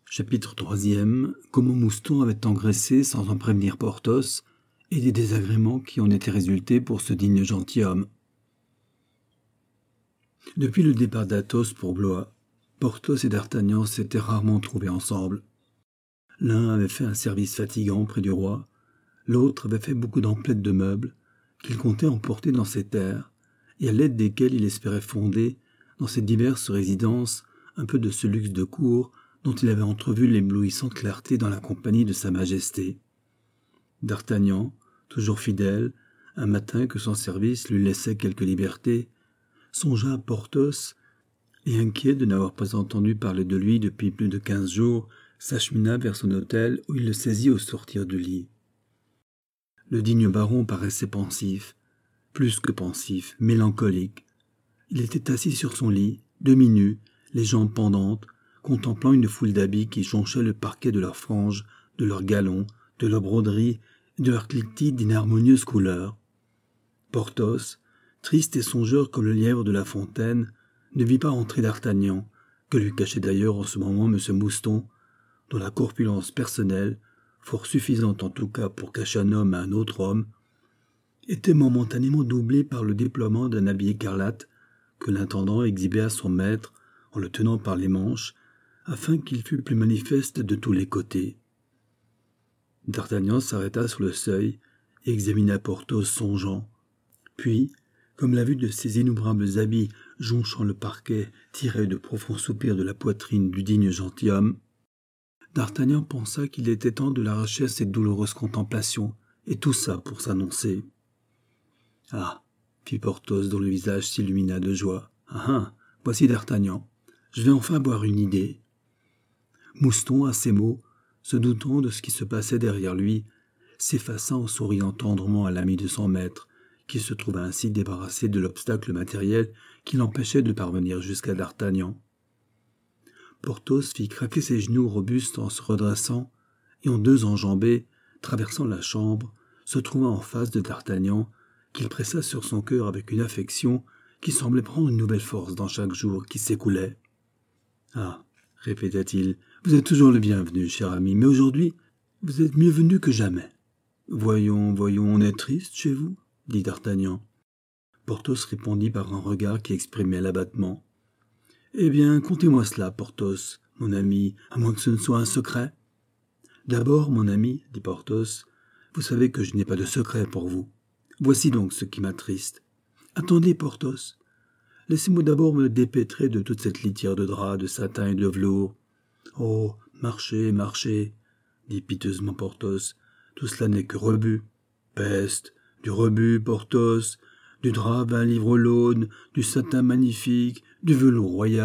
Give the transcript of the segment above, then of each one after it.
Chapitre 3e. Comment Mouston avait engraissé sans en prévenir Porthos, et des désagréments qui en étaient résultés pour ce digne gentilhomme. Depuis le départ d'Athos pour Blois, Porthos et d'Artagnan s'étaient rarement trouvés ensemble. L'un avait fait un service fatigant près du roi, l'autre avait fait beaucoup d'emplettes de meubles qu'il comptait emporter dans ses terres, et à l'aide desquelles il espérait fonder, dans ses diverses résidences, un peu de ce luxe de cour dont il avait entrevu l'éblouissante clarté dans la compagnie de Sa Majesté. D'Artagnan, toujours fidèle, un matin que son service lui laissait quelque liberté, songea à Porthos, et inquiet de n'avoir pas entendu parler de lui depuis plus de 15 jours, s'achemina vers son hôtel où il le saisit au sortir du lit. Le digne baron paraissait pensif, plus que pensif, mélancolique. Il était assis sur son lit, demi-nu, les jambes pendantes, contemplant une foule d'habits qui jonchaient le parquet de leurs franges, de leurs galons, de leurs broderies et de leurs cliquetis d'inharmonieuses couleurs. Porthos, triste et songeur comme le lièvre de La Fontaine, ne vit pas entrer d'Artagnan, que lui cachait d'ailleurs en ce moment M. Mouston, dont la corpulence personnelle, fort suffisante en tout cas pour cacher un homme à un autre homme, était momentanément doublée par le déploiement d'un habit écarlate que l'intendant exhibait à son maître en le tenant par les manches, afin qu'il fût plus manifeste de tous les côtés. D'Artagnan s'arrêta sur le seuil et examina Porthos songeant. Puis, comme la vue de ces innombrables habits jonchant le parquet tirait de profonds soupirs de la poitrine du digne gentilhomme, D'Artagnan pensa qu'il était temps de l'arracher à cette douloureuse contemplation, et tout ça pour s'annoncer. « Ah !» fit Porthos dont le visage s'illumina de joie. « Ah, voici d'Artagnan. Je vais enfin avoir une idée. » Mouston, à ces mots, se doutant de ce qui se passait derrière lui, s'effaça en souriant tendrement à l'ami de son maître, qui se trouva ainsi débarrassé de l'obstacle matériel qui l'empêchait de parvenir jusqu'à D'Artagnan. Porthos fit craquer ses genoux robustes en se redressant, et en 2 enjambées, traversant la chambre, se trouva en face de D'Artagnan, qu'il pressa sur son cœur avec une affection qui semblait prendre une nouvelle force dans chaque jour qui s'écoulait. « Ah !» répéta-t-il, « vous êtes toujours le bienvenu, cher ami, mais aujourd'hui, vous êtes mieux venu que jamais. »« Voyons, on est triste chez vous ?» dit D'Artagnan. Porthos répondit par un regard qui exprimait l'abattement. « Eh bien, contez-moi cela, Porthos, mon ami, à moins que ce ne soit un secret. »« D'abord, mon ami, dit Porthos, vous savez que je n'ai pas de secret pour vous. Voici donc ce qui m'attriste. Attendez, Porthos. Laissez-moi d'abord me dépêtrer de toute cette litière de drap, de satin et de velours. »« Oh, marchez, dit piteusement Porthos. Tout cela n'est que rebut. »« Peste, du rebut, Porthos, du drap 20 livres l'aune, du satin magnifique, du velours royal. »«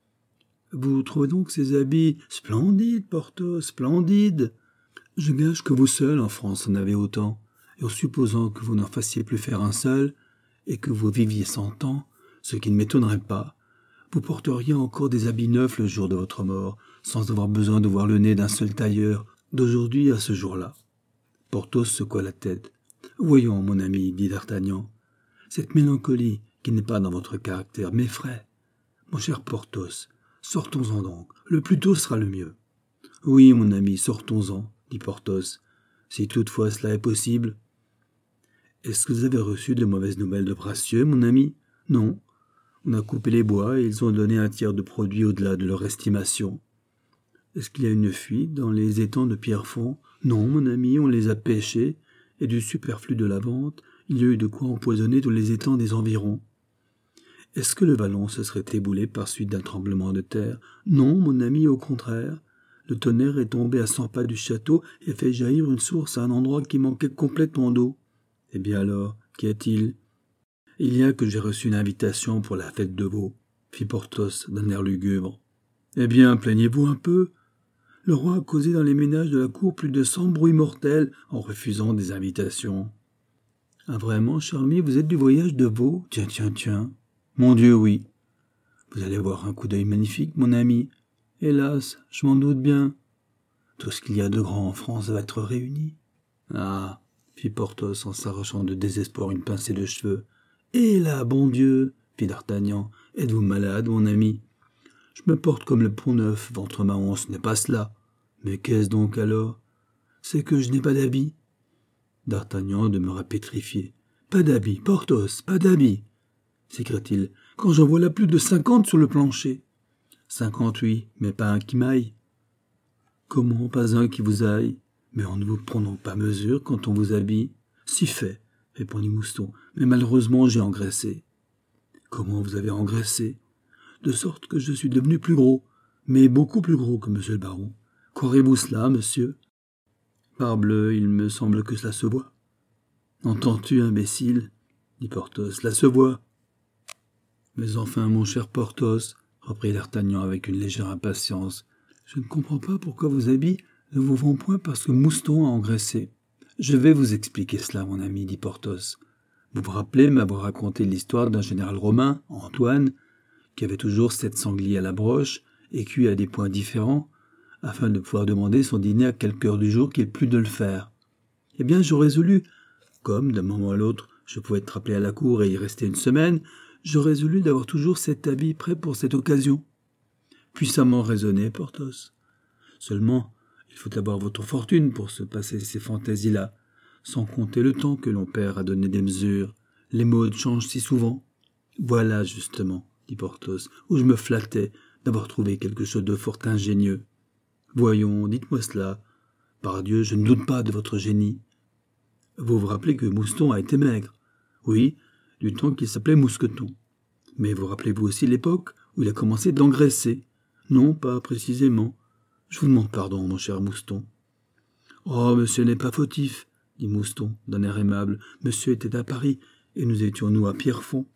Vous trouvez donc ces habits splendides, Porthos, splendides. Je gage que vous seul en France en avez autant, et en supposant que vous n'en fassiez plus faire un seul, et que vous viviez 100 ans, ce qui ne m'étonnerait pas, vous porteriez encore des habits neufs le jour de votre mort, sans avoir besoin de voir le nez d'un seul tailleur, d'aujourd'hui à ce jour-là. » Porthos secoua la tête. « Voyons, mon ami, dit D'Artagnan, cette mélancolie qui n'est pas dans votre caractère m'effraie. Mon cher Porthos, sortons-en donc, le plus tôt sera le mieux. »« Oui, mon ami, sortons-en, dit Porthos, si toutefois cela est possible. »« Est-ce que vous avez reçu de mauvaises nouvelles de Bracieux, mon ami ? » ?»« Non. On a coupé les bois et ils ont donné un tiers de produit au-delà de leur estimation. »« Est-ce qu'il y a une fuite dans les étangs de Pierrefonds ? » ?»« Non, mon ami, on les a pêchés, et du superflu de la vente, il y a eu de quoi empoisonner tous les étangs des environs. »« Est-ce que le vallon se serait éboulé par suite d'un tremblement de terre ? » ?»« Non, mon ami, au contraire. Le tonnerre est tombé à 100 pas du château et a fait jaillir une source à un endroit qui manquait complètement d'eau. »« Eh bien alors, qu'y a-t-il ? » ?»« Il y a que j'ai reçu une invitation pour la fête de veau, » fit Porthos d'un air lugubre. « Eh bien, plaignez-vous un peu. Le roi a causé dans les ménages de la cour plus de 100 bruits mortels en refusant des invitations. »« Ah vraiment, cher ami, vous êtes du voyage de veau ? Tiens. Mon Dieu, oui. Vous allez avoir un coup d'œil magnifique, mon ami. Hélas, je m'en doute bien. Tout ce qu'il y a de grand en France va être réuni. »« Ah !» fit Porthos en s'arrachant de désespoir une pincée de cheveux. « Eh là, bon Dieu !» fit D'Artagnan. « Êtes-vous malade, mon ami ? Je me porte comme le Pont-Neuf, ventre mahon, ce n'est pas cela. Mais qu'est-ce donc alors? C'est que je n'ai pas d'habit. D'Artagnan demeura pétrifié. Pas d'habit, Porthos, pas d'habit, s'écria-t-il, quand j'en vois là plus de 50 sur le plancher. 50, oui, mais pas un qui m'aille. Comment pas un qui vous aille? Mais en ne vous prenant pas mesure quand on vous habille? Si fait, répondit Mouston, mais malheureusement j'ai engraissé. Comment vous avez engraissé? De sorte que je suis devenu plus gros, mais beaucoup plus gros que monsieur le baron. Croirez-vous cela, monsieur? Parbleu, il me semble que cela se voit. Entends-tu, imbécile? Dit Porthos, cela se voit. Mais enfin, mon cher Porthos, reprit d'Artagnan avec une légère impatience, je ne comprends pas pourquoi vos habits ne vous vont point parce que Mouston a engraissé. Je vais vous expliquer cela, mon ami, dit Porthos. Vous vous rappelez m'avoir raconté l'histoire d'un général romain, Antoine, qui avait toujours 7 sangliers à la broche et cuits à des points différents, afin de pouvoir demander son dîner à quelque heure du jour qu'il plût de le faire. Eh bien, j'aurais résolu, comme d'un moment à l'autre, je pouvais être appelé à la cour et y rester une semaine, j'aurais résolu d'avoir toujours cet habit prêt pour cette occasion. Puissamment raisonné, Porthos. Seulement, il faut avoir votre fortune pour se passer ces fantaisies-là, sans compter le temps que l'on perd à donner des mesures. Les modes changent si souvent. Voilà, justement, dit Porthos, où je me flattais d'avoir trouvé quelque chose de fort ingénieux. Voyons, dites-moi cela. Pardieu, je ne doute pas de votre génie. Vous vous rappelez que Mouston a été maigre? Oui, du temps qu'il s'appelait Mousqueton. Mais vous rappelez-vous aussi l'époque où il a commencé d'engraisser? Non, pas précisément. Je vous demande pardon, mon cher Mouston. Oh, monsieur n'est pas fautif, dit Mouston, d'un air aimable. Monsieur était à Paris, et nous étions, nous, à Pierrefonds.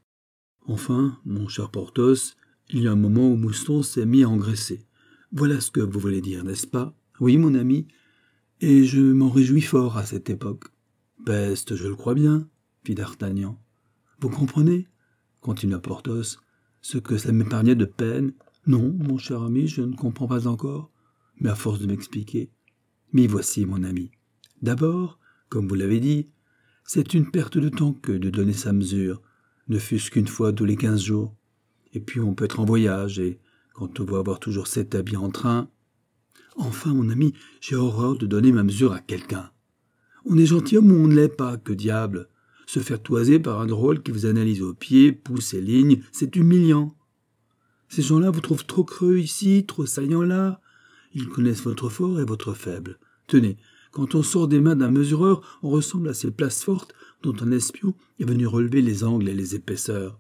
Enfin, mon cher Porthos, il y a un moment où Mouston s'est mis à engraisser. Voilà ce que vous voulez dire, n'est-ce pas? Oui, mon ami, et je m'en réjouis fort à cette époque. Peste, je le crois bien, fit d'Artagnan. Vous comprenez, continua Porthos, ce que ça m'épargnait de peine? Non, mon cher ami, je ne comprends pas encore, mais à force de m'expliquer. M'y voici, mon ami. D'abord, comme vous l'avez dit, c'est une perte de temps que de donner sa mesure, ne fût-ce qu'une fois tous les 15 jours. Et puis on peut être en voyage, et quand on veut avoir toujours 7 habits en train... Enfin, mon ami, j'ai horreur de donner ma mesure à quelqu'un. On est gentilhomme ou on ne l'est pas, que diable. Se faire toiser par un drôle qui vous analyse au pied, pouce et ligne, c'est humiliant. Ces gens-là vous trouvent trop creux ici, trop saillants là. Ils connaissent votre fort et votre faible. Tenez, quand on sort des mains d'un mesureur, on ressemble à ces places fortes dont un espion est venu relever les angles et les épaisseurs.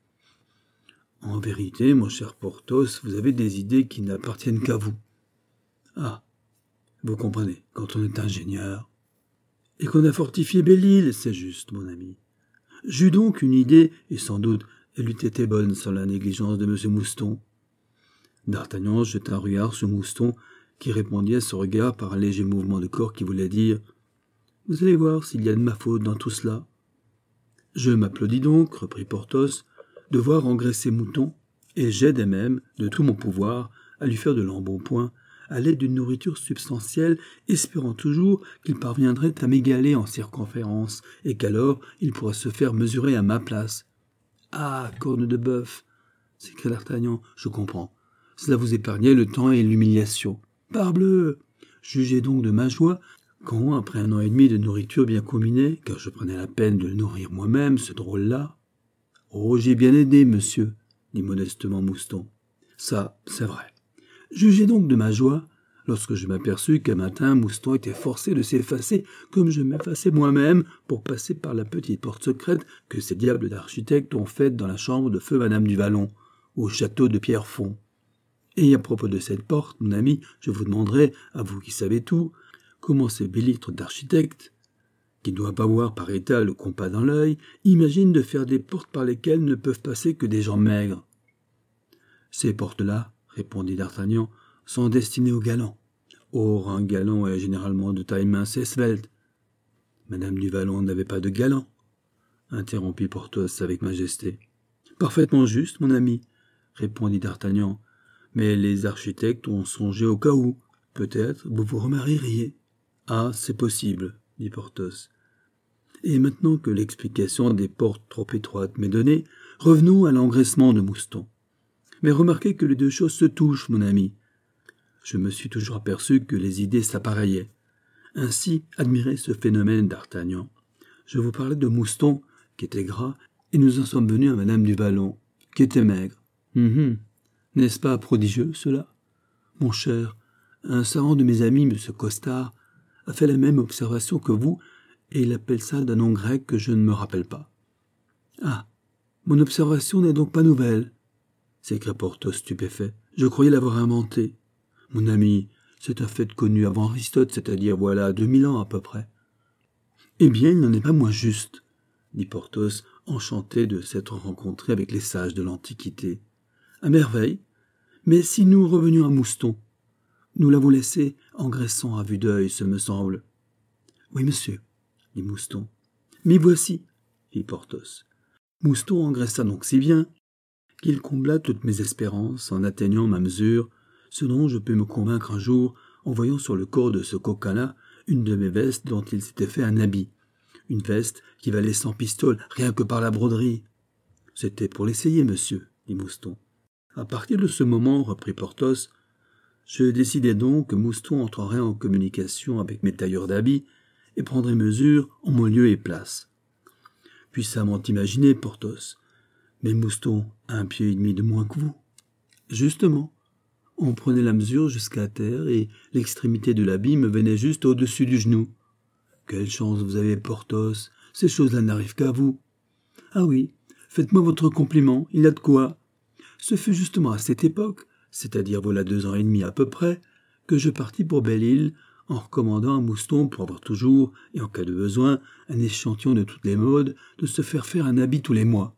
En vérité, mon cher Porthos, vous avez des idées qui n'appartiennent qu'à vous. Ah, vous comprenez, quand on est ingénieur. Et qu'on a fortifié Belle-Île, c'est juste, mon ami. J'eus donc une idée, et sans doute elle eût été bonne sans la négligence de M. Mouston. D'Artagnan jeta un regard sur Mouston, qui répondit à ce regard par un léger mouvement de corps qui voulait dire « Vous allez voir s'il y a de ma faute dans tout cela. » Je m'applaudis donc, reprit Porthos, de voir engraisser Mouton, et j'aidais même, de tout mon pouvoir, à lui faire de l'embonpoint, à l'aide d'une nourriture substantielle, espérant toujours qu'il parviendrait à m'égaler en circonférence, et qu'alors il pourrait se faire mesurer à ma place. « Ah, corne de bœuf !» s'écria d'Artagnan, « je comprends. Cela vous épargnait le temps et l'humiliation. Parbleu! Jugez donc de ma joie quand, après 1 an et demi de nourriture bien combinée, car je prenais la peine de le nourrir moi-même, ce drôle-là... »« Oh, j'ai bien aidé, monsieur, » dit modestement Mouston. « Ça, c'est vrai. Jugez donc de ma joie lorsque je m'aperçus qu'un matin Mouston était forcé de s'effacer comme je m'effaçais moi-même pour passer par la petite porte secrète que ces diables d'architectes ont faite dans la chambre de feu Madame du Vallon, au château de Pierrefonds. Et à propos de cette porte, mon ami, je vous demanderai, à vous qui savez tout, comment ces bellitres d'architectes, qui ne doivent pas voir par état le compas dans l'œil, imaginent de faire des portes par lesquelles ne peuvent passer que des gens maigres. Ces portes-là, répondit d'Artagnan, sont destinées aux galants. Or, un galant est généralement de taille mince et svelte. Madame du Vallon n'avait pas de galant, interrompit Porthos avec majesté. Parfaitement juste, mon ami, répondit d'Artagnan, mais les architectes ont songé au cas où. Peut-être vous vous remarieriez. Ah, c'est possible, dit Porthos. Et maintenant que l'explication des portes trop étroites m'est donnée, revenons à l'engraissement de Mouston. Mais remarquez que les deux choses se touchent, mon ami. Je me suis toujours aperçu que les idées s'appareillaient. Ainsi, admirez ce phénomène, d'Artagnan. Je vous parlais de Mouston, qui était gras, et nous en sommes venus à Madame du Vallon, qui était maigre. N'est-ce pas prodigieux, cela? Mon cher, un savant de mes amis, M. Costard, a fait la même observation que vous, et il appelle ça d'un nom grec que je ne me rappelle pas. Ah, mon observation n'est donc pas nouvelle, s'écria Porthos stupéfait. Je croyais l'avoir inventée. Mon ami, c'est un fait connu avant Aristote, c'est-à-dire voilà 2000 ans à peu près. Eh bien, il n'en est pas moins juste, dit Porthos, enchanté de s'être rencontré avec les sages de l'Antiquité. À merveille. Mais si nous revenions à Mouston, nous l'avons laissé engraissant à vue d'œil, ce me semble. Oui, monsieur, dit Mouston. M'y voici, fit Porthos. Mouston engraissa donc si bien qu'il combla toutes mes espérances en atteignant ma mesure, ce dont je pus me convaincre un jour en voyant sur le corps de ce coquin-là une de mes vestes dont il s'était fait un habit. Une veste qui valait 100 pistoles, rien que par la broderie. C'était pour l'essayer, monsieur, dit Mouston. À partir de ce moment, reprit Porthos, je décidai donc que Mouston entrerait en communication avec mes tailleurs d'habits et prendrait mesure en mon lieu et place. Puissamment imaginé, Porthos, mais Mouston a 1,5 pied de moins que vous. Justement, on prenait la mesure jusqu'à terre et l'extrémité de l'habit me venait juste au-dessus du genou. Quelle chance vous avez, Porthos, ces choses-là n'arrivent qu'à vous. Ah oui, faites-moi votre compliment, il y a de quoi. Ce fut justement à cette époque, c'est-à-dire voilà 2 ans et demi à peu près, que je partis pour Belle-Île, en recommandant à Mouston, pour avoir toujours, et en cas de besoin, un échantillon de toutes les modes, de se faire un habit tous les mois.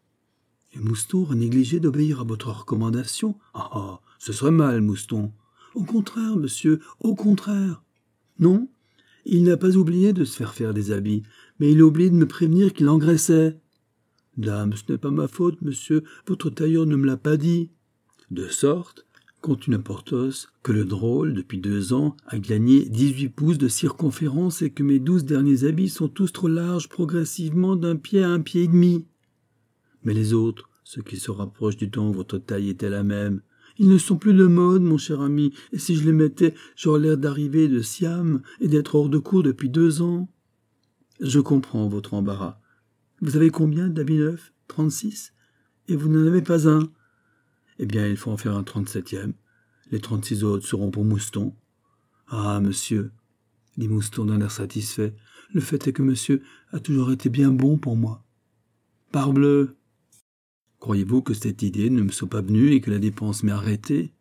Et Mouston a négligé d'obéir à votre recommandation? Ah, ce serait mal, Mouston. Au contraire, monsieur, au contraire. Non, il n'a pas oublié de se faire des habits, mais il a oublié de me prévenir qu'il engraissait. Dame, ce n'est pas ma faute, monsieur, votre tailleur ne me l'a pas dit. De sorte, continua Porthos, que le drôle, depuis 2 ans, a gagné 18 pouces de circonférence et que mes 12 derniers habits sont tous trop larges progressivement d'1 pied à 1,5 pied. Mais les autres, ceux qui se rapprochent du temps où votre taille était la même, ils ne sont plus de mode, mon cher ami, et si je les mettais, j'aurais l'air d'arriver de Siam et d'être hors de cour depuis 2 ans. Je comprends votre embarras. Vous avez combien d'habits neufs? 36? Et vous n'en avez pas un? Eh bien, il faut en faire un 37e. Les 36 autres seront pour Mouston. Ah, monsieur, dit Mouston d'un air satisfait, le fait est que monsieur a toujours été bien bon pour moi. Parbleu! Croyez-vous que cette idée ne me soit pas venue et que la dépense m'ait arrêté?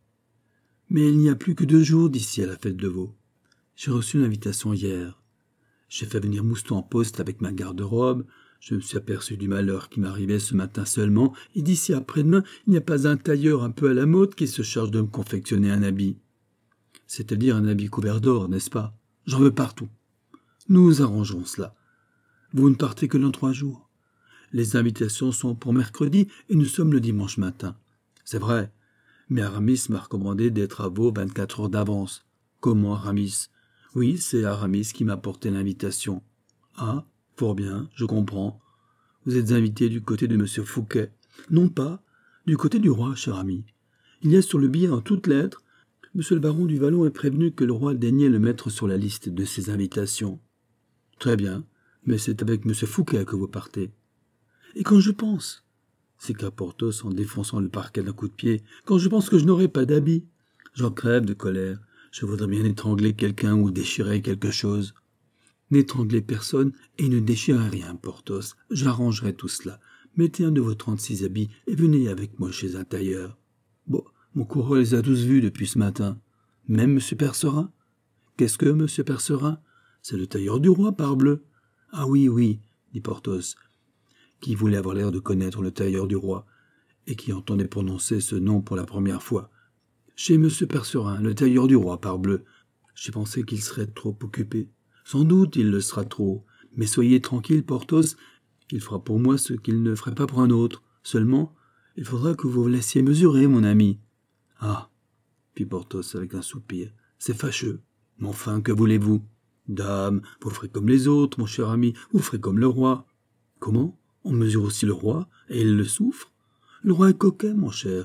Mais il n'y a plus que 2 jours d'ici à la fête de Vaux. J'ai reçu une invitation hier. J'ai fait venir Mouston en poste avec ma garde-robe. Je me suis aperçu du malheur qui m'arrivait ce matin seulement, et d'ici après-demain, il n'y a pas un tailleur un peu à la mode qui se charge de me confectionner un habit. C'est-à-dire un habit couvert d'or, n'est-ce pas? J'en veux partout. Nous arrangerons cela. Vous ne partez que dans 3 jours. Les invitations sont pour mercredi, et nous sommes le dimanche matin. C'est vrai, mais Aramis m'a recommandé d'être à Vaux 24 heures d'avance. Comment, Aramis? Oui, c'est Aramis qui m'a porté l'invitation. Ah, fort bien, je comprends. Vous êtes invité du côté de M. Fouquet. Non pas, du côté du roi, cher ami. Il y a sur le billet en toutes lettres, M. le baron du Vallon est prévenu que le roi daignait le mettre sur la liste de ses invitations. Très bien, mais c'est avec M. Fouquet que vous partez. Et quand je pense, s'écria Porthos en défonçant le parquet d'un coup de pied, quand je pense que je n'aurai pas d'habit, j'en crève de colère. Je voudrais bien étrangler quelqu'un ou déchirer quelque chose. N'étranglez personne et ne déchirez rien, Porthos. J'arrangerai tout cela. Mettez un de vos 36 habits et venez avec moi chez un tailleur. Bon, mon coureur les a tous vus depuis ce matin. Même M. Percerin? Qu'est-ce que M. Percerin? C'est le tailleur du roi, parbleu. Ah oui, oui, dit Porthos, qui voulait avoir l'air de connaître le tailleur du roi, et qui entendait prononcer ce nom pour la première fois. Chez M. Percerin, le tailleur du roi, parbleu. J'ai pensé qu'il serait trop occupé. Sans doute il le sera trop, mais soyez tranquille, Porthos, il fera pour moi ce qu'il ne ferait pas pour un autre. Seulement, il faudra que vous vous laissiez mesurer, mon ami. Ah, fit Porthos avec un soupir, c'est fâcheux. Mais enfin, que voulez-vous? Dame, vous ferez comme les autres, mon cher ami, vous ferez comme le roi. Comment? On mesure aussi le roi, et il le souffre? Le roi est coquet, mon cher,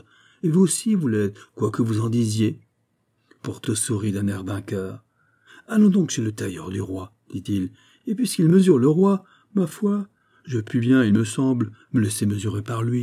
Et vous aussi, vous l'êtes, quoi que vous en disiez. » Porthos sourit d'un air vainqueur. « Allons donc chez le tailleur du roi, dit-il, et puisqu'il mesure le roi, ma foi, je puis bien, il me semble, me laisser mesurer par lui. »